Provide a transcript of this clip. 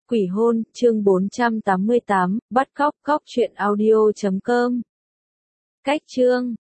Quỷ hôn, chương 488, bắt cóc, truyện audio.com. Cách chương